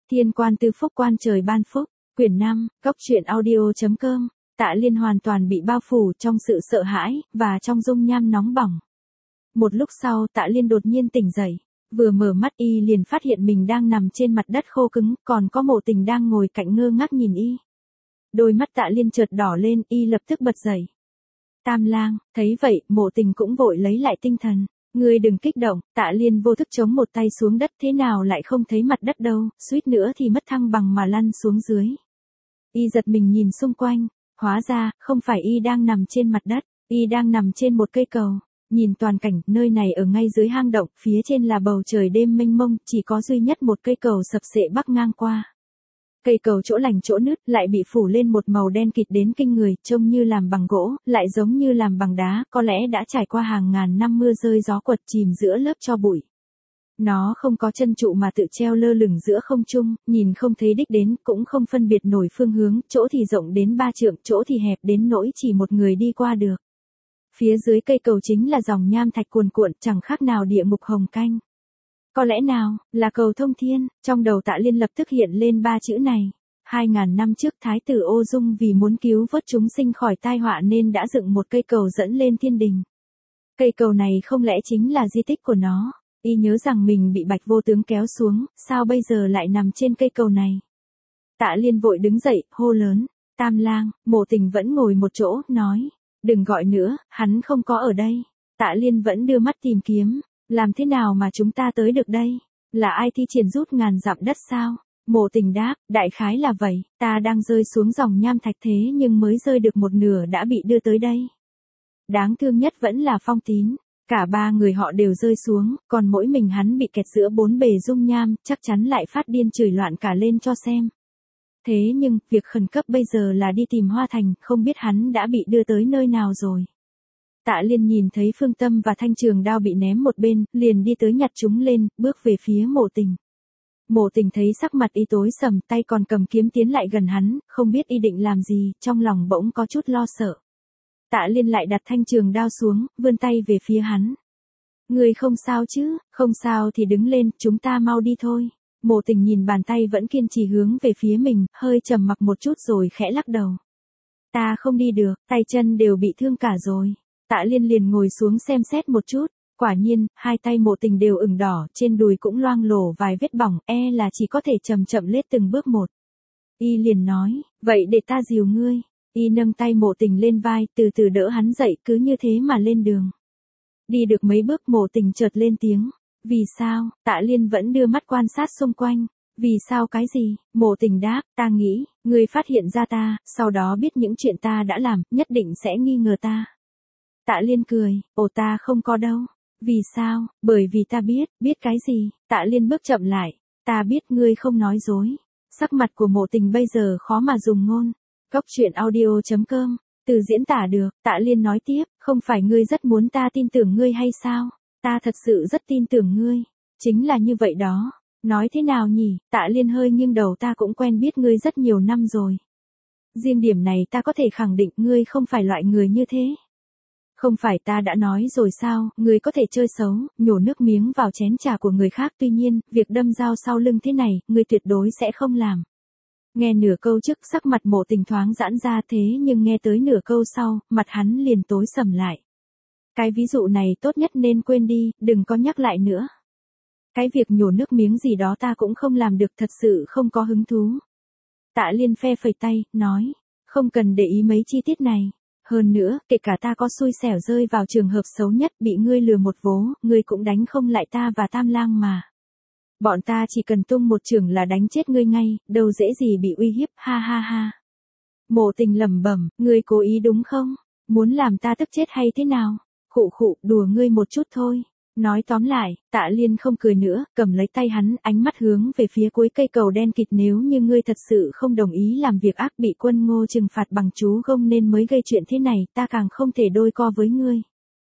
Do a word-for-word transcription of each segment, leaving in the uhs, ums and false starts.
Thiên quan tư phúc quan trời ban phúc, quyển năm, góc truyện audio.com, Tạ Liên hoàn toàn bị bao phủ trong sự sợ hãi, và trong dung nham nóng bỏng. Một lúc sau Tạ Liên đột nhiên tỉnh dậy, vừa mở mắt y liền phát hiện mình đang nằm trên mặt đất khô cứng, còn có Mộ Tình đang ngồi cạnh ngơ ngác nhìn y. Đôi mắt Tạ Liên chợt đỏ lên, y lập tức bật dậy. Tam lang, thấy vậy, Mộ Tình cũng vội lấy lại tinh thần. Ngươi đừng kích động, Tạ Liên vô thức chống một tay xuống đất, thế nào lại không thấy mặt đất đâu, suýt nữa thì mất thăng bằng mà lăn xuống dưới. Y giật mình nhìn xung quanh, hóa ra, không phải y đang nằm trên mặt đất, y đang nằm trên một cây cầu. Nhìn toàn cảnh, nơi này ở ngay dưới hang động, phía trên là bầu trời đêm mênh mông, chỉ có duy nhất một cây cầu sập xệ bắc ngang qua. Cây cầu chỗ lành chỗ nứt lại bị phủ lên một màu đen kịt đến kinh người, trông như làm bằng gỗ, lại giống như làm bằng đá, có lẽ đã trải qua hàng ngàn năm mưa rơi gió quật chìm giữa lớp tro bụi. Nó không có chân trụ mà tự treo lơ lửng giữa không trung, nhìn không thấy đích đến, cũng không phân biệt nổi phương hướng, chỗ thì rộng đến ba trượng, chỗ thì hẹp đến nỗi chỉ một người đi qua được. Phía dưới cây cầu chính là dòng nham thạch cuồn cuộn, chẳng khác nào địa ngục hồng canh. Có lẽ nào, là cầu thông thiên, trong đầu Tạ Liên lập tức hiện lên ba chữ này. Hai ngàn năm trước Thái tử Ô Dung vì muốn cứu vớt chúng sinh khỏi tai họa nên đã dựng một cây cầu dẫn lên thiên đình. Cây cầu này không lẽ chính là di tích của nó, y nhớ rằng mình bị Bạch Vô Tướng kéo xuống, sao bây giờ lại nằm trên cây cầu này. Tạ Liên vội đứng dậy, hô lớn, Tam lang, Mộ Tình vẫn ngồi một chỗ, nói, đừng gọi nữa, hắn không có ở đây. Tạ Liên vẫn đưa mắt tìm kiếm. Làm thế nào mà chúng ta tới được đây? Là ai thi triển rút ngàn dặm đất sao? Mộ Tình đáp, đại khái là vậy, ta đang rơi xuống dòng nham thạch thế nhưng mới rơi được một nửa đã bị đưa tới đây. Đáng thương nhất vẫn là Phong Tín, cả ba người họ đều rơi xuống, còn mỗi mình hắn bị kẹt giữa bốn bề dung nham, chắc chắn lại phát điên chửi loạn cả lên cho xem. Thế nhưng, việc khẩn cấp bây giờ là đi tìm Hoa Thành, không biết hắn đã bị đưa tới nơi nào rồi. Tạ Liên nhìn thấy Phương Tâm và thanh trường đao bị ném một bên, liền đi tới nhặt chúng lên, bước về phía Mộ Tình. Mộ Tình thấy sắc mặt y tối sầm, tay còn cầm kiếm tiến lại gần hắn, không biết y định làm gì, trong lòng bỗng có chút lo sợ. Tạ Liên lại đặt thanh trường đao xuống, vươn tay về phía hắn. Người không sao chứ, không sao thì đứng lên, chúng ta mau đi thôi. Mộ Tình nhìn bàn tay vẫn kiên trì hướng về phía mình, hơi trầm mặc một chút rồi khẽ lắc đầu. Ta không đi được, tay chân đều bị thương cả rồi. Tạ Liên liền ngồi xuống xem xét một chút, quả nhiên, hai tay Mộ Tình đều ửng đỏ, trên đùi cũng loang lổ vài vết bỏng, e là chỉ có thể chậm chậm lết từng bước một. Y liền nói, vậy để ta dìu ngươi. Y nâng tay Mộ Tình lên vai, từ từ đỡ hắn dậy, cứ như thế mà lên đường. Đi được mấy bước Mộ Tình chợt lên tiếng, vì sao? Tạ Liên vẫn đưa mắt quan sát xung quanh. Vì sao cái gì? Mộ Tình đáp, ta nghĩ, ngươi phát hiện ra ta, sau đó biết những chuyện ta đã làm, nhất định sẽ nghi ngờ ta. Tạ Liên cười, ồ ta không có đâu. Vì sao? Bởi vì ta biết, biết cái gì? Tạ Liên bước chậm lại, ta biết ngươi không nói dối. Sắc mặt của Mộ Tình bây giờ khó mà dùng ngôn. Góc truyện audio.com, từ diễn tả được, Tạ Liên nói tiếp, không phải ngươi rất muốn ta tin tưởng ngươi hay sao? Ta thật sự rất tin tưởng ngươi. Chính là như vậy đó. Nói thế nào nhỉ? Tạ Liên hơi nghiêng đầu, ta cũng quen biết ngươi rất nhiều năm rồi. Riêng điểm này ta có thể khẳng định ngươi không phải loại người như thế. Không phải ta đã nói rồi sao, người có thể chơi xấu, nhổ nước miếng vào chén trà của người khác, tuy nhiên, việc đâm dao sau lưng thế này, người tuyệt đối sẽ không làm. Nghe nửa câu trước, sắc mặt Mộ Tình thoáng giãn ra, thế nhưng nghe tới nửa câu sau, mặt hắn liền tối sầm lại. Cái ví dụ này tốt nhất nên quên đi, đừng có nhắc lại nữa. Cái việc nhổ nước miếng gì đó ta cũng không làm được, thật sự không có hứng thú. Tạ Liên phe phẩy tay, nói, không cần để ý mấy chi tiết này. Hơn nữa, kể cả ta có xui xẻo rơi vào trường hợp xấu nhất, bị ngươi lừa một vố, ngươi cũng đánh không lại ta và Tam lang mà. Bọn ta chỉ cần tung một chưởng là đánh chết ngươi ngay, đâu dễ gì bị uy hiếp, ha ha ha. Mộ Tình lẩm bẩm, ngươi cố ý đúng không? Muốn làm ta tức chết hay thế nào? Khụ khụ, đùa ngươi một chút thôi. Nói tóm lại, Tạ Liên không cười nữa, cầm lấy tay hắn, ánh mắt hướng về phía cuối cây cầu đen kịt, nếu như ngươi thật sự không đồng ý làm việc ác, bị quân Ngô trừng phạt bằng chú gông nên mới gây chuyện thế này, ta càng không thể đôi co với ngươi.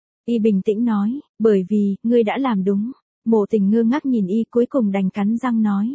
Y bình tĩnh nói, bởi vì, ngươi đã làm đúng. Mộ Tình ngơ ngác nhìn y, cuối cùng đành cắn răng nói.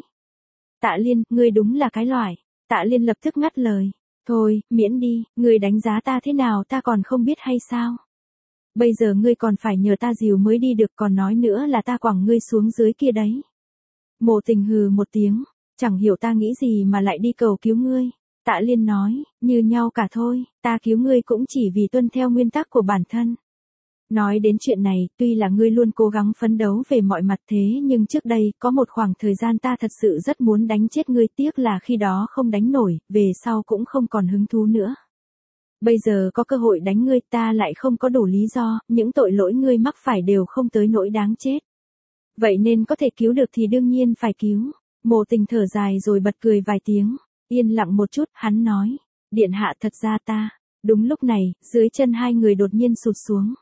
Tạ Liên, ngươi đúng là cái loại. Tạ Liên lập tức ngắt lời. Thôi, miễn đi, ngươi đánh giá ta thế nào ta còn không biết hay sao? Bây giờ ngươi còn phải nhờ ta dìu mới đi được, còn nói nữa là ta quẳng ngươi xuống dưới kia đấy. Mộ Tình hừ một tiếng, Chẳng hiểu ta nghĩ gì mà lại đi cầu cứu ngươi. Tạ Liên nói, như nhau cả thôi, ta cứu ngươi cũng chỉ vì tuân theo nguyên tắc của bản thân. Nói đến chuyện này, tuy là ngươi luôn cố gắng phấn đấu về mọi mặt thế nhưng trước đây, có một khoảng thời gian ta thật sự rất muốn đánh chết ngươi, tiếc là khi đó không đánh nổi, về sau cũng không còn hứng thú nữa. Bây giờ có cơ hội đánh ngươi ta lại không có đủ lý do, những tội lỗi ngươi mắc phải đều không tới nỗi đáng chết. Vậy nên có thể cứu được thì đương nhiên phải cứu. Mộ Tình thở dài rồi bật cười vài tiếng, yên lặng một chút, hắn nói, điện hạ thật ra ta. Đúng lúc này, dưới chân hai người đột nhiên sụt xuống.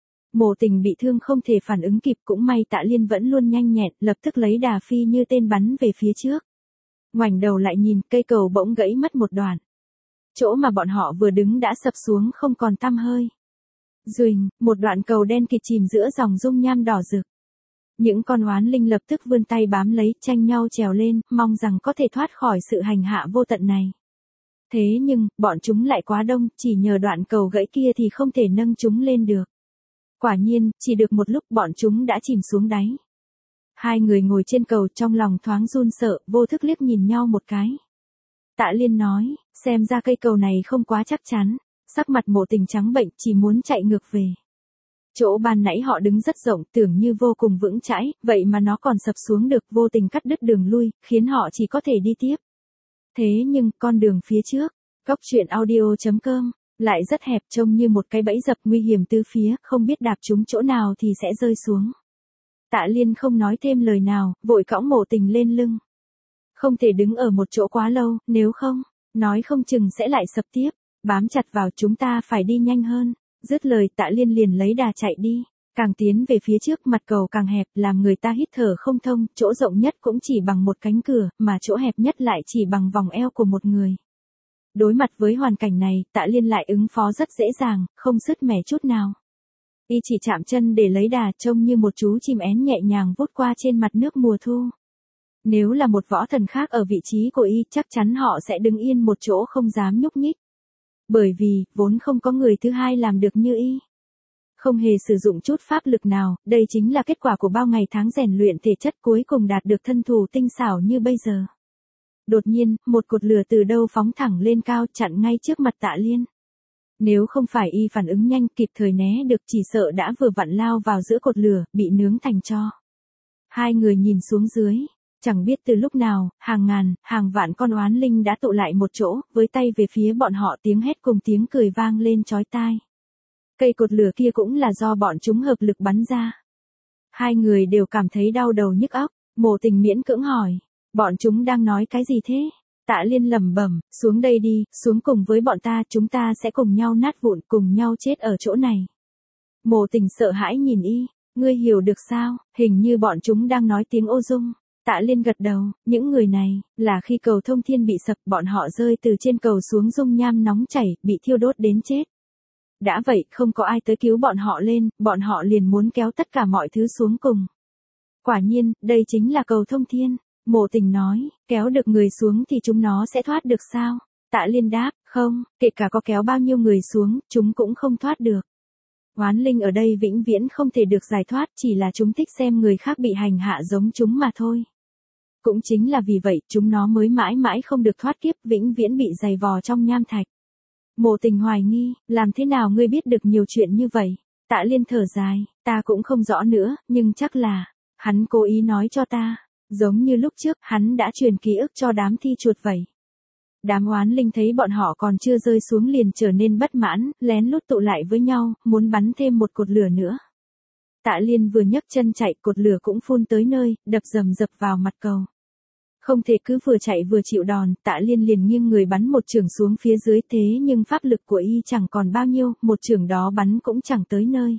Mộ Tình bị thương không thể phản ứng kịp, cũng may Tạ Liên vẫn luôn nhanh nhẹn, lập tức lấy đà phi như tên bắn về phía trước. Ngoảnh đầu lại nhìn, cây cầu bỗng gãy mất một đoạn. Chỗ mà bọn họ vừa đứng đã sập xuống không còn tăm hơi. Duỳnh, một đoạn cầu đen kịt chìm giữa dòng dung nham đỏ rực. Những con oán linh lập tức vươn tay bám lấy, tranh nhau trèo lên, mong rằng có thể thoát khỏi sự hành hạ vô tận này. Thế nhưng, bọn chúng lại quá đông, chỉ nhờ đoạn cầu gãy kia thì không thể nâng chúng lên được. Quả nhiên, chỉ được một lúc bọn chúng đã chìm xuống đáy. Hai người ngồi trên cầu trong lòng thoáng run sợ, vô thức liếc nhìn nhau một cái. Tạ Liên nói, xem ra cây cầu này không quá chắc chắn. Sắc mặt Mộ Tình trắng bệnh, chỉ muốn chạy ngược về. Chỗ ban nãy họ đứng rất rộng, tưởng như vô cùng vững chãi, vậy mà nó còn sập xuống được, vô tình cắt đứt đường lui, khiến họ chỉ có thể đi tiếp. Thế nhưng, con đường phía trước, góc truyện audio chấm com, lại rất hẹp, trông như một cái bẫy dập nguy hiểm từ phía, không biết đạp trúng chỗ nào thì sẽ rơi xuống. Tạ Liên không nói thêm lời nào, vội cõng Mộ Tình lên lưng. Không thể đứng ở một chỗ quá lâu, nếu không, nói không chừng sẽ lại sập tiếp. Bám chặt vào, chúng ta phải đi nhanh hơn. Dứt lời, Tạ Liên liền lấy đà chạy đi. Càng tiến về phía trước, mặt cầu càng hẹp, làm người ta hít thở không thông, chỗ rộng nhất cũng chỉ bằng một cánh cửa, mà chỗ hẹp nhất lại chỉ bằng vòng eo của một người. Đối mặt với hoàn cảnh này, Tạ Liên lại ứng phó rất dễ dàng, không sứt mẻ chút nào. Y chỉ chạm chân để lấy đà, trông như một chú chim én nhẹ nhàng vút qua trên mặt nước mùa thu. Nếu là một võ thần khác ở vị trí của Y, chắc chắn họ sẽ đứng yên một chỗ không dám nhúc nhích. Bởi vì, vốn không có người thứ hai làm được như Y. Không hề sử dụng chút pháp lực nào, đây chính là kết quả của bao ngày tháng rèn luyện thể chất, cuối cùng đạt được thân thủ tinh xảo như bây giờ. Đột nhiên, một cột lửa từ đâu phóng thẳng lên cao, chặn ngay trước mặt Tạ Liên. Nếu không phải Y phản ứng nhanh, kịp thời né được, chỉ sợ đã vừa vặn lao vào giữa cột lửa, bị nướng thành tro. Hai người nhìn xuống dưới. Chẳng biết từ lúc nào, hàng ngàn, hàng vạn con oán linh đã tụ lại một chỗ, với tay về phía bọn họ, tiếng hét cùng tiếng cười vang lên chói tai. Cây cột lửa kia cũng là do bọn chúng hợp lực bắn ra. Hai người đều cảm thấy đau đầu nhức óc, Mộ Tình miễn cưỡng hỏi, bọn chúng đang nói cái gì thế? Tạ Liên lẩm bẩm, xuống đây đi, xuống cùng với bọn ta, chúng ta sẽ cùng nhau nát vụn, cùng nhau chết ở chỗ này. Mộ Tình sợ hãi nhìn Y, ngươi hiểu được sao, hình như bọn chúng đang nói tiếng ô dung. Tạ Liên gật đầu, những người này, là khi cầu thông thiên bị sập, bọn họ rơi từ trên cầu xuống dung nham nóng chảy, bị thiêu đốt đến chết. Đã vậy, không có ai tới cứu bọn họ lên, bọn họ liền muốn kéo tất cả mọi thứ xuống cùng. Quả nhiên, đây chính là cầu thông thiên. Mộ Tình nói, kéo được người xuống thì chúng nó sẽ thoát được sao? Tạ Liên đáp, không, kể cả có kéo bao nhiêu người xuống, chúng cũng không thoát được. Oán linh ở đây vĩnh viễn không thể được giải thoát, chỉ là chúng thích xem người khác bị hành hạ giống chúng mà thôi. Cũng chính là vì vậy, chúng nó mới mãi mãi không được thoát kiếp, vĩnh viễn bị giày vò trong nham thạch. Mộ Tình hoài nghi, làm thế nào ngươi biết được nhiều chuyện như vậy? Tạ Liên thở dài, ta cũng không rõ nữa, nhưng chắc là, hắn cố ý nói cho ta, giống như lúc trước, hắn đã truyền ký ức cho đám thi chuột vậy. Đám oán linh thấy bọn họ còn chưa rơi xuống liền trở nên bất mãn, lén lút tụ lại với nhau, muốn bắn thêm một cột lửa nữa. Tạ Liên vừa nhấc chân chạy, cột lửa cũng phun tới nơi, đập rầm rập vào mặt cầu. Không thể cứ vừa chạy vừa chịu đòn, Tạ Liên liền nghiêng người bắn một chưởng xuống phía dưới, thế nhưng pháp lực của Y chẳng còn bao nhiêu, một chưởng đó bắn cũng chẳng tới nơi.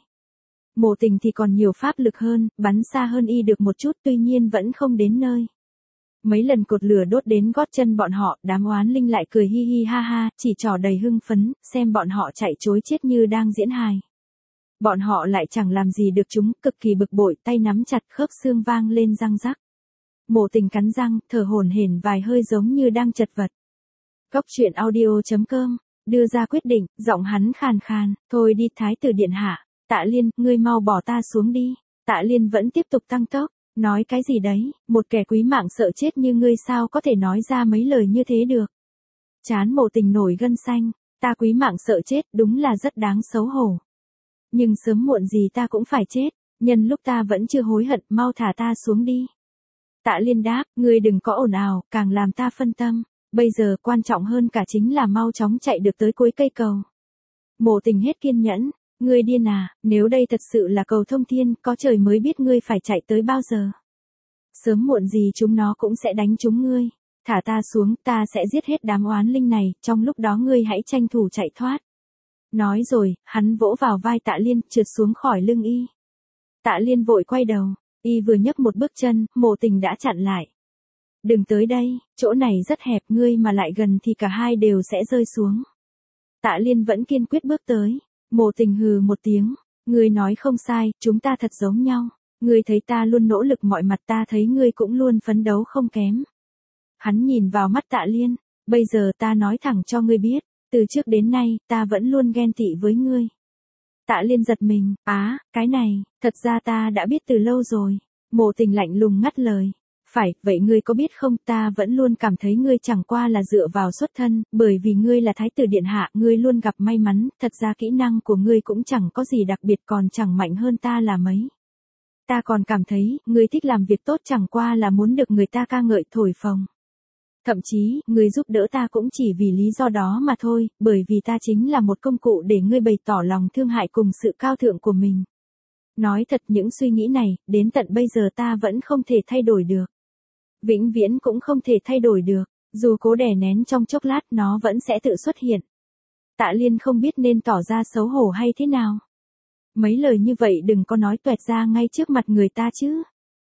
Mộ Tình thì còn nhiều pháp lực hơn, bắn xa hơn Y được một chút, tuy nhiên vẫn không đến nơi. Mấy lần cột lửa đốt đến gót chân bọn họ, đám oán linh lại cười hi hi ha ha, chỉ trò đầy hưng phấn, xem bọn họ chạy trối chết như đang diễn hài. Bọn họ lại chẳng làm gì được chúng, cực kỳ bực bội, tay nắm chặt, khớp xương vang lên răng rắc. Mộ Tình cắn răng, thở hổn hển vài hơi giống như đang chật vật. Góc truyện audio chấm com, đưa ra quyết định, giọng hắn khàn khàn, thôi đi Thái tử điện hạ. Tạ Liên, ngươi mau bỏ ta xuống đi. Tạ Liên vẫn tiếp tục tăng tốc, Nói cái gì đấy, một kẻ quý mạng sợ chết như ngươi sao có thể nói ra mấy lời như thế được. Chán Mộ Tình nổi gân xanh, ta quý mạng sợ chết đúng là rất đáng xấu hổ. Nhưng sớm muộn gì ta cũng phải chết, nhân lúc ta vẫn chưa hối hận mau thả ta xuống đi. Tạ Liên đáp, ngươi đừng có ồn ào, càng làm ta phân tâm, bây giờ quan trọng hơn cả chính là mau chóng chạy được tới cuối cây cầu. Mộ Tình hết kiên nhẫn, ngươi điên à, nếu đây thật sự là cầu thông thiên, có trời mới biết ngươi phải chạy tới bao giờ. Sớm muộn gì chúng nó cũng sẽ đánh chúng ngươi, thả ta xuống, ta sẽ giết hết đám oán linh này, trong lúc đó ngươi hãy tranh thủ chạy thoát. Nói rồi, hắn vỗ vào vai Tạ Liên, trượt xuống khỏi lưng y. Tạ Liên vội quay đầu, y vừa nhấc một bước chân, Mộ Tình đã chặn lại. Đừng tới đây, chỗ này rất hẹp, ngươi mà lại gần thì cả hai đều sẽ rơi xuống. Tạ Liên vẫn kiên quyết bước tới, Mộ Tình hừ một tiếng, ngươi nói không sai, chúng ta thật giống nhau, ngươi thấy ta luôn nỗ lực mọi mặt, ta thấy ngươi cũng luôn phấn đấu không kém. Hắn nhìn vào mắt Tạ Liên, bây giờ ta nói thẳng cho ngươi biết, từ trước đến nay, ta vẫn luôn ghen tị với ngươi. Tạ Liên giật mình, á, cái này, thật ra ta đã biết từ lâu rồi. Mộ Tình lạnh lùng ngắt lời. Phải, vậy ngươi có biết không, ta vẫn luôn cảm thấy ngươi chẳng qua là dựa vào xuất thân, bởi vì ngươi là thái tử điện hạ, ngươi luôn gặp may mắn, thật ra kỹ năng của ngươi cũng chẳng có gì đặc biệt, còn chẳng mạnh hơn ta là mấy. Ta còn cảm thấy, ngươi thích làm việc tốt chẳng qua là muốn được người ta ca ngợi thổi phồng. Thậm chí, ngươi giúp đỡ ta cũng chỉ vì lý do đó mà thôi, bởi vì ta chính là một công cụ để ngươi bày tỏ lòng thương hại cùng sự cao thượng của mình. Nói thật, những suy nghĩ này, đến tận bây giờ ta vẫn không thể thay đổi được. Vĩnh viễn cũng không thể thay đổi được, dù cố đè nén trong chốc lát nó vẫn sẽ tự xuất hiện. Tạ Liên không biết nên tỏ ra xấu hổ hay thế nào. Mấy lời như vậy đừng có nói toẹt ra ngay trước mặt người ta chứ.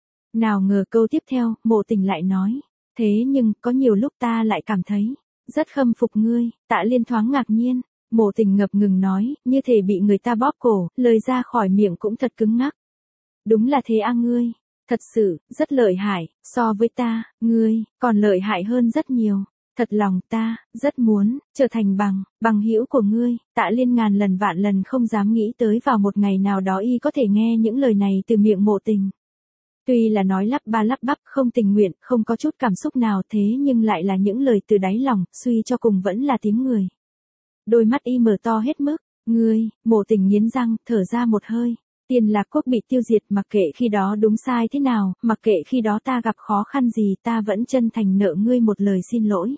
Nào ngờ câu tiếp theo, Mộ Tình lại nói. Thế nhưng, có nhiều lúc ta lại cảm thấy, rất khâm phục ngươi. Tạ Liên thoáng ngạc nhiên, Mộ Tình ngập ngừng nói, như thể bị người ta bóp cổ, lời ra khỏi miệng cũng thật cứng ngắc. Đúng là thế à ngươi, thật sự, rất lợi hại, so với ta, ngươi, còn lợi hại hơn rất nhiều. Thật lòng ta, rất muốn, trở thành bằng, bằng hữu của ngươi. Tạ Liên ngàn lần vạn lần không dám nghĩ tới vào một ngày nào đó y có thể nghe những lời này từ miệng Mộ Tình. Tuy là nói lắp ba lắp bắp, không tình nguyện, không có chút cảm xúc nào, thế nhưng lại là những lời từ đáy lòng, suy cho cùng vẫn là tiếng người. Đôi mắt y mở to hết mức, ngươi, Mộ Tình nghiến răng, thở ra một hơi. Tiền Lạc Quốc bị tiêu diệt, mặc kệ khi đó đúng sai thế nào, mặc kệ khi đó ta gặp khó khăn gì, ta vẫn chân thành nợ ngươi một lời xin lỗi.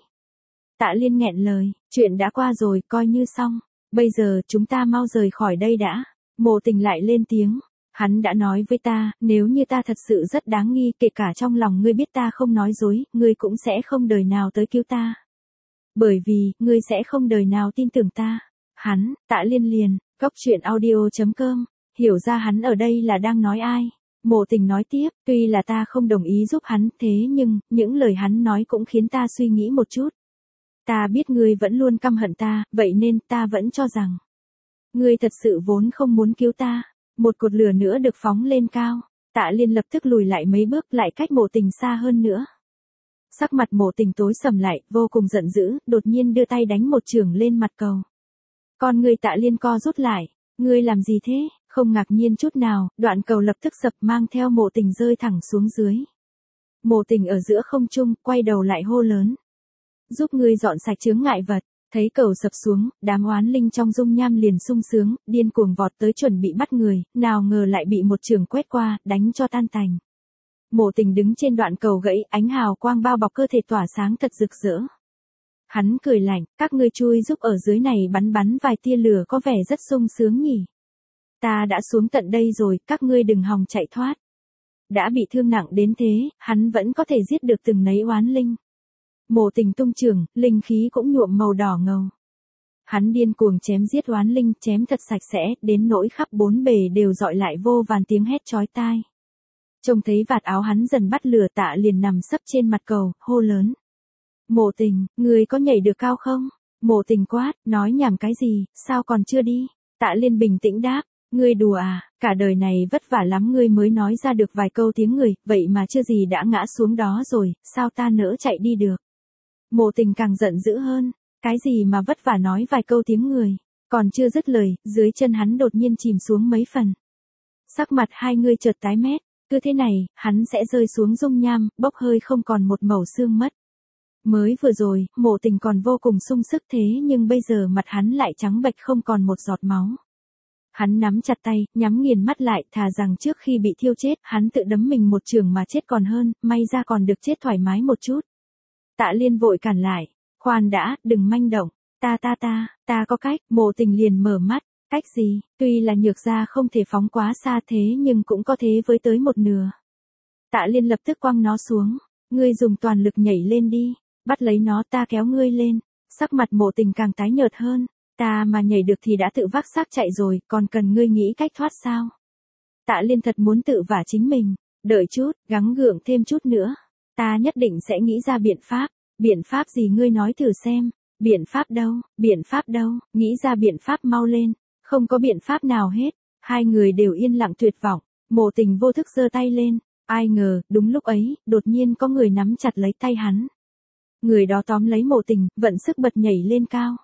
Tạ Liên nghẹn lời, chuyện đã qua rồi, coi như xong. Bây giờ chúng ta mau rời khỏi đây đã. Mộ Tình lại lên tiếng. Hắn đã nói với ta, nếu như ta thật sự rất đáng nghi, kể cả trong lòng ngươi biết ta không nói dối, ngươi cũng sẽ không đời nào tới cứu ta. Bởi vì, ngươi sẽ không đời nào tin tưởng ta. Hắn, Tạ Liên liền, góc truyện audio chấm com, hiểu ra hắn ở đây là đang nói ai. Mộ Tình nói tiếp, tuy là ta không đồng ý giúp hắn, thế nhưng, những lời hắn nói cũng khiến ta suy nghĩ một chút. Ta biết ngươi vẫn luôn căm hận ta, vậy nên ta vẫn cho rằng, ngươi thật sự vốn không muốn cứu ta. Một cột lửa nữa được phóng lên cao, Tạ Liên lập tức lùi lại mấy bước, lại cách Mộ Tình xa hơn nữa. Sắc mặt Mộ Tình tối sầm lại, vô cùng giận dữ, đột nhiên đưa tay đánh một chưởng lên mặt cầu. Con người Tạ Liên co rút lại, ngươi làm gì thế? Không ngạc nhiên chút nào, đoạn cầu lập tức sập mang theo Mộ Tình rơi thẳng xuống dưới. Mộ Tình ở giữa không trung, quay đầu lại hô lớn. Giúp ngươi dọn sạch chướng ngại vật. Thấy cầu sập xuống, đám oán linh trong dung nham liền sung sướng, điên cuồng vọt tới chuẩn bị bắt người, nào ngờ lại bị một chưởng quét qua, đánh cho tan tành. Mộ Tình đứng trên đoạn cầu gãy, ánh hào quang bao bọc cơ thể tỏa sáng thật rực rỡ. Hắn cười lạnh, các ngươi chui giúp ở dưới này bắn bắn vài tia lửa có vẻ rất sung sướng nhỉ. Ta đã xuống tận đây rồi, các ngươi đừng hòng chạy thoát. Đã bị thương nặng đến thế, hắn vẫn có thể giết được từng nấy oán linh. Mộ Tình tung chưởng, linh khí cũng nhuộm màu đỏ ngầu. Hắn điên cuồng chém giết oán linh, chém thật sạch sẽ, đến nỗi khắp bốn bề đều dọi lại vô vàn tiếng hét chói tai. Trông thấy vạt áo hắn dần bắt lửa, Tạ liền nằm sấp trên mặt cầu, hô lớn. Mộ Tình, ngươi có nhảy được cao không? Mộ Tình quát, nói nhảm cái gì, sao còn chưa đi? Tạ Liên bình tĩnh đáp, ngươi đùa à, cả đời này vất vả lắm ngươi mới nói ra được vài câu tiếng người, vậy mà chưa gì đã ngã xuống đó rồi, sao ta nỡ chạy đi được? Mộ Tình càng giận dữ hơn, cái gì mà vất vả nói vài câu tiếng người, còn chưa dứt lời, dưới chân hắn đột nhiên chìm xuống mấy phần. Sắc mặt hai người chợt tái mét, Cứ thế này, hắn sẽ rơi xuống dung nham, bốc hơi không còn một mẩu xương mất. Mới vừa rồi, Mộ Tình còn vô cùng sung sức thế nhưng bây giờ mặt hắn lại trắng bệch không còn một giọt máu. Hắn nắm chặt tay, nhắm nghiền mắt lại, thà rằng trước khi bị thiêu chết, hắn tự đấm mình một trường mà chết còn hơn, may ra còn được chết thoải mái một chút. Tạ Liên vội cản lại, khoan đã, đừng manh động, ta ta ta, ta có cách. Mộ Tình liền mở mắt, cách gì, tuy là nhược ra không thể phóng quá xa thế nhưng cũng có thế với tới một nửa. Tạ Liên lập tức quăng nó xuống, ngươi dùng toàn lực nhảy lên đi, bắt lấy nó, ta kéo ngươi lên. Sắc mặt Mộ Tình càng tái nhợt hơn, ta mà nhảy được thì đã tự vác xác chạy rồi, còn cần ngươi nghĩ cách thoát sao? Tạ Liên thật muốn tự vả chính mình, đợi chút, gắng gượng thêm chút nữa, ta nhất định sẽ nghĩ ra biện pháp. Biện pháp gì ngươi nói thử xem, biện pháp đâu, biện pháp đâu, nghĩ ra biện pháp mau lên, không có biện pháp nào hết. Hai người đều yên lặng tuyệt vọng, Mộ Tình vô thức giơ tay lên, ai ngờ, đúng lúc ấy, đột nhiên có người nắm chặt lấy tay hắn. Người đó tóm lấy Mộ Tình, vận sức bật nhảy lên cao.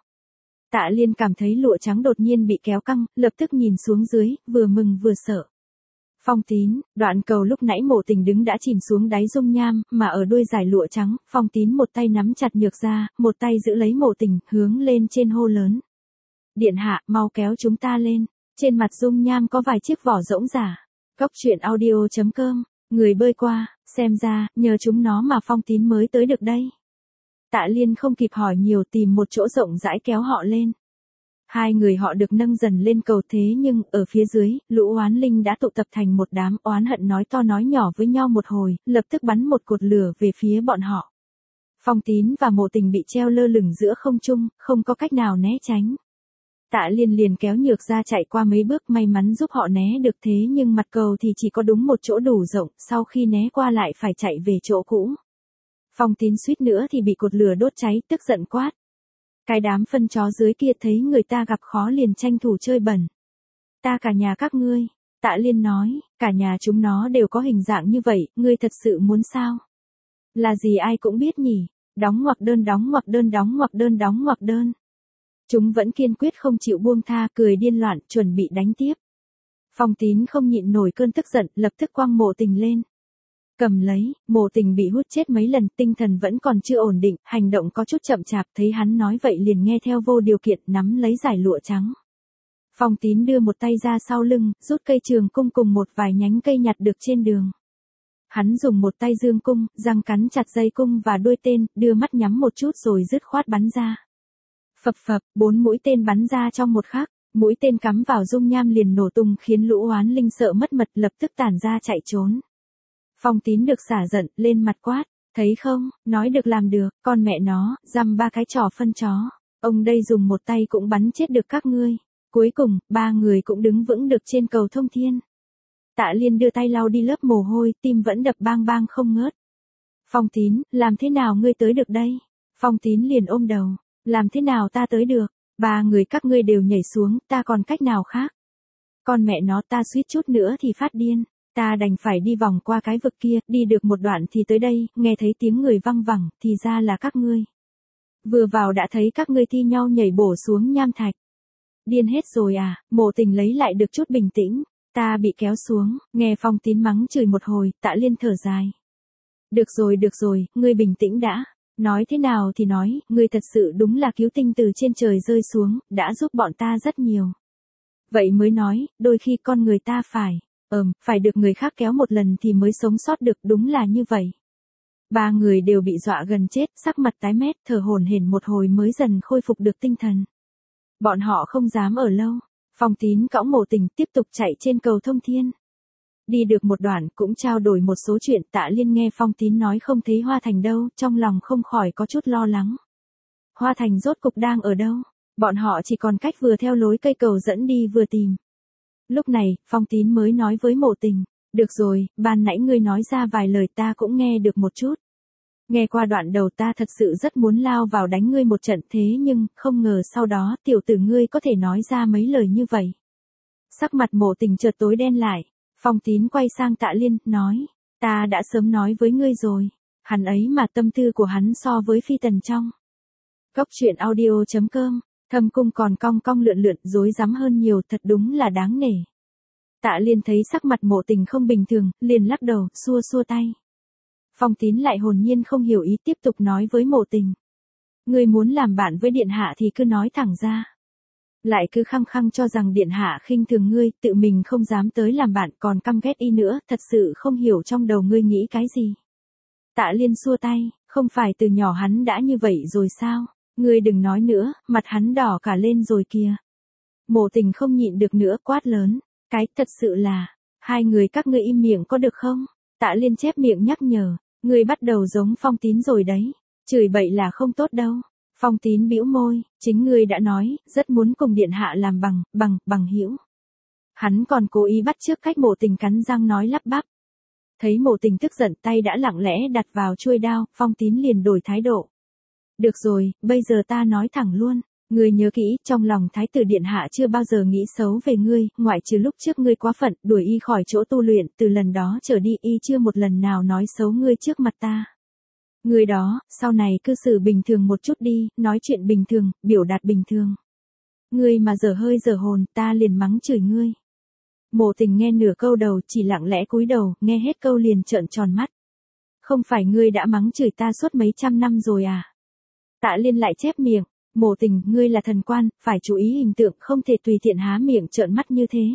Tạ Liên cảm thấy lụa trắng đột nhiên bị kéo căng, lập tức nhìn xuống dưới, vừa mừng vừa sợ. Phong Tín, đoạn cầu lúc nãy Mộ Tình đứng đã chìm xuống đáy dung nham, mà ở đuôi dải lụa trắng, Phong Tín một tay nắm chặt nhược ra, một tay giữ lấy Mộ Tình, hướng lên trên hô lớn. Điện hạ, mau kéo chúng ta lên, trên mặt dung nham có vài chiếc vỏ rỗng giả. Góc truyện audio chấm com, người bơi qua, xem ra, nhờ chúng nó mà Phong Tín mới tới được đây. Tạ Liên không kịp hỏi nhiều, tìm một chỗ rộng rãi kéo họ lên. Hai người họ được nâng dần lên cầu thế nhưng, ở phía dưới, lũ oán linh đã tụ tập thành một đám, oán hận nói to nói nhỏ với nhau một hồi, lập tức bắn một cột lửa về phía bọn họ. Phong Tín và Mộ Tình bị treo lơ lửng giữa không trung, không có cách nào né tránh. Tạ Liên liền kéo nhược ra chạy qua mấy bước, may mắn giúp họ né được thế nhưng mặt cầu thì chỉ có đúng một chỗ đủ rộng, sau khi né qua lại phải chạy về chỗ cũ. Phong Tín suýt nữa thì bị cột lửa đốt cháy, tức giận quát. Cái đám phân chó dưới kia thấy người ta gặp khó liền tranh thủ chơi bẩn. Ta cả nhà các ngươi, Tạ Liên nói, cả nhà chúng nó đều có hình dạng như vậy, ngươi thật sự muốn sao? Là gì ai cũng biết nhỉ, đóng ngoặc đơn đóng ngoặc đơn đóng ngoặc đơn đóng ngoặc đơn. Chúng vẫn kiên quyết không chịu buông tha, cười điên loạn, chuẩn bị đánh tiếp. Phong Tín không nhịn nổi cơn tức giận, lập tức quăng Mộ Tình lên. Cầm lấy, Mộ Tình bị hút chết mấy lần, tinh thần vẫn còn chưa ổn định, hành động có chút chậm chạp, thấy hắn nói vậy liền nghe theo vô điều kiện, nắm lấy dải lụa trắng. Phong Tín đưa một tay ra sau lưng, rút cây trường cung cùng một vài nhánh cây nhặt được trên đường. Hắn dùng một tay dương cung, răng cắn chặt dây cung và đuôi tên, đưa mắt nhắm một chút rồi dứt khoát bắn ra. Phập phập, bốn mũi tên bắn ra trong một khắc, mũi tên cắm vào dung nham liền nổ tung khiến lũ oán linh sợ mất mật, lập tức tản ra chạy trốn. Phong Tín được xả giận, lên mặt quát, thấy không, nói được làm được, con mẹ nó, dăm ba cái trò phân chó, ông đây dùng một tay cũng bắn chết được các ngươi. Cuối cùng, ba người cũng đứng vững được trên cầu thông thiên. Tạ Liên đưa tay lau đi lớp mồ hôi, tim vẫn đập bang bang không ngớt. Phong Tín, làm thế nào ngươi tới được đây? Phong Tín liền ôm đầu, làm thế nào ta tới được? Ba người các ngươi đều nhảy xuống, ta còn cách nào khác? Con mẹ nó, ta suýt chút nữa thì phát điên. Ta đành phải đi vòng qua cái vực kia, đi được một đoạn thì tới đây, nghe thấy tiếng người văng vẳng, thì ra là các ngươi. Vừa vào đã thấy các ngươi thi nhau nhảy bổ xuống nham thạch. Điên hết rồi à? Mộ Tình lấy lại được chút bình tĩnh. Ta bị kéo xuống, nghe Phong Tín mắng chửi một hồi, Tạ Liên thở dài. Được rồi được rồi, ngươi bình tĩnh đã. Nói thế nào thì nói, ngươi thật sự đúng là cứu tinh từ trên trời rơi xuống, đã giúp bọn ta rất nhiều. Vậy mới nói, đôi khi con người ta phải, ừm, phải được người khác kéo một lần thì mới sống sót được, đúng là như vậy. Ba người đều bị dọa gần chết, sắc mặt tái mét, thở hổn hển một hồi mới dần khôi phục được tinh thần. Bọn họ không dám ở lâu. Phong Tín cõng Mộ Tình tiếp tục chạy trên cầu thông thiên. Đi được một đoạn cũng trao đổi một số chuyện, Tạ Liên nghe Phong Tín nói không thấy Hoa Thành đâu, trong lòng không khỏi có chút lo lắng. Hoa Thành rốt cục đang ở đâu? Bọn họ chỉ còn cách vừa theo lối cây cầu dẫn đi vừa tìm. Lúc này, Phong Tín mới nói với Mộ Tình, được rồi, ban nãy ngươi nói ra vài lời ta cũng nghe được một chút. Nghe qua đoạn đầu ta thật sự rất muốn lao vào đánh ngươi một trận thế nhưng, không ngờ sau đó tiểu tử ngươi có thể nói ra mấy lời như vậy. Sắc mặt Mộ Tình chợt tối đen lại, Phong Tín quay sang Tạ Liên, nói, ta đã sớm nói với ngươi rồi, hắn ấy mà tâm tư của hắn so với Phi Tần trong. Góc truyện audio chấm com, thâm cung còn cong cong lượn lượn, dối rắm hơn nhiều, thật đúng là đáng nể. Tạ Liên thấy sắc mặt Mộ Tình không bình thường, liền lắc đầu, xua xua tay. Phong Tín lại hồn nhiên không hiểu ý, tiếp tục nói với Mộ Tình. Ngươi muốn làm bạn với điện hạ thì cứ nói thẳng ra. Lại cứ khăng khăng cho rằng điện hạ khinh thường ngươi, tự mình không dám tới làm bạn còn căm ghét y nữa, thật sự không hiểu trong đầu ngươi nghĩ cái gì. Tạ Liên xua tay, không phải từ nhỏ hắn đã như vậy rồi sao, ngươi đừng nói nữa, mặt hắn đỏ cả lên rồi kìa. Mộ Tình không nhịn được nữa quát lớn, cái thật sự là, hai người các ngươi im miệng có được không? Tạ Liên chép miệng nhắc nhở, ngươi bắt đầu giống Phong Tín rồi đấy, chửi bậy là không tốt đâu. Phong Tín bĩu môi, chính ngươi đã nói, rất muốn cùng điện hạ làm bằng, bằng, bằng hữu. Hắn còn cố ý bắt chước cách Mộ Tình cắn răng nói lắp bắp. Thấy Mộ Tình tức giận tay đã lặng lẽ đặt vào chuôi đao, Phong Tín liền đổi thái độ. Được rồi, bây giờ ta nói thẳng luôn, ngươi nhớ kỹ, trong lòng thái tử điện hạ chưa bao giờ nghĩ xấu về ngươi, ngoại trừ lúc trước ngươi quá phận, đuổi y khỏi chỗ tu luyện, từ lần đó trở đi y chưa một lần nào nói xấu ngươi trước mặt ta. Ngươi đó, sau này cư xử bình thường một chút đi, nói chuyện bình thường, biểu đạt bình thường. Ngươi mà dở hơi dở hồn, ta liền mắng chửi ngươi. Mộ Tình nghe nửa câu đầu chỉ lặng lẽ cúi đầu, nghe hết câu liền trợn tròn mắt. Không phải ngươi đã mắng chửi ta suốt mấy trăm năm rồi à? Tạ Liên lại chép miệng, Mộ Tình, ngươi là thần quan, phải chú ý hình tượng, không thể tùy tiện há miệng trợn mắt như thế.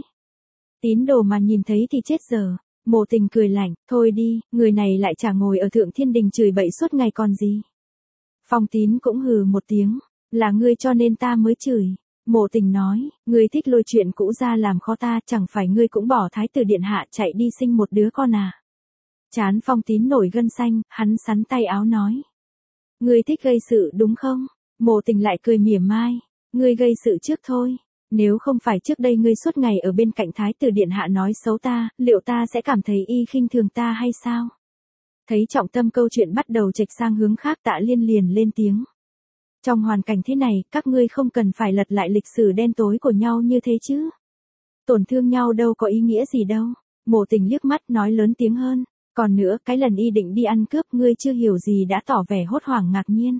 Tín đồ mà nhìn thấy thì chết giờ. Mộ Tình cười lạnh, thôi đi, người này lại chả ngồi ở thượng thiên đình chửi bậy suốt ngày còn gì. Phong Tín cũng hừ một tiếng, là ngươi cho nên ta mới chửi. Mộ Tình nói, ngươi thích lôi chuyện cũ ra làm khó ta, chẳng phải ngươi cũng bỏ thái tử điện hạ chạy đi sinh một đứa con à. Chán Phong Tín nổi gân xanh, hắn sắn tay áo nói. Ngươi thích gây sự đúng không? Mộ Tình lại cười mỉa mai, ngươi gây sự trước thôi. Nếu không phải trước đây ngươi suốt ngày ở bên cạnh thái tử điện hạ nói xấu ta, liệu ta sẽ cảm thấy y khinh thường ta hay sao? Thấy trọng tâm câu chuyện bắt đầu chệch sang hướng khác, Tạ Liên liền lên tiếng. Trong hoàn cảnh thế này, các ngươi không cần phải lật lại lịch sử đen tối của nhau như thế chứ. Tổn thương nhau đâu có ý nghĩa gì đâu. Mộ Tình liếc mắt nói lớn tiếng hơn. Còn nữa, cái lần y định đi ăn cướp ngươi chưa hiểu gì đã tỏ vẻ hốt hoảng ngạc nhiên.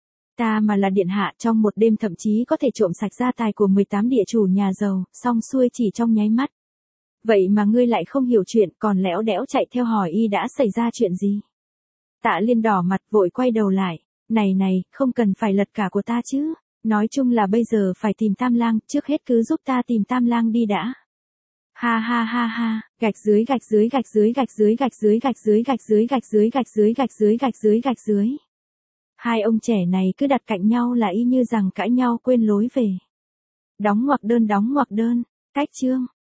Ta mà là điện hạ trong một đêm thậm chí có thể trộm sạch gia tài của mười tám địa chủ nhà giàu, xong xuôi chỉ trong nháy mắt. Vậy mà ngươi lại không hiểu chuyện, còn lẽo đẽo chạy theo hỏi y đã xảy ra chuyện gì. Tạ Liên đỏ mặt vội quay đầu lại, này này, không cần phải lật cả của ta chứ, nói chung là bây giờ phải tìm Tam Lang, trước hết cứ giúp ta tìm Tam Lang đi đã. Ha ha ha ha, gạch dưới gạch dưới gạch dưới gạch dưới gạch dưới gạch dưới gạch dưới gạch dưới gạch dưới gạch dưới gạch dưới gạch dưới. Hai ông trẻ này cứ đặt cạnh nhau là y như rằng cãi nhau quên lối về. Đóng ngoặc đơn đóng ngoặc đơn, cách chương.